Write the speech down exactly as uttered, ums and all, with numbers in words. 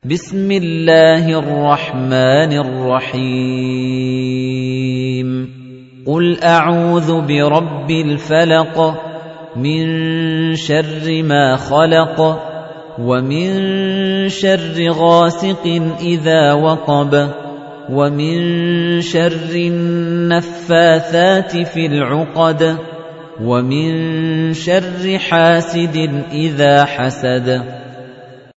بسم الله الرحمن الرحيم قل أعوذ برب الفلق من شر ما خلق ومن شر غاسق إذا وقب ومن شر النفاثات في العقد ومن شر حاسد إذا حسد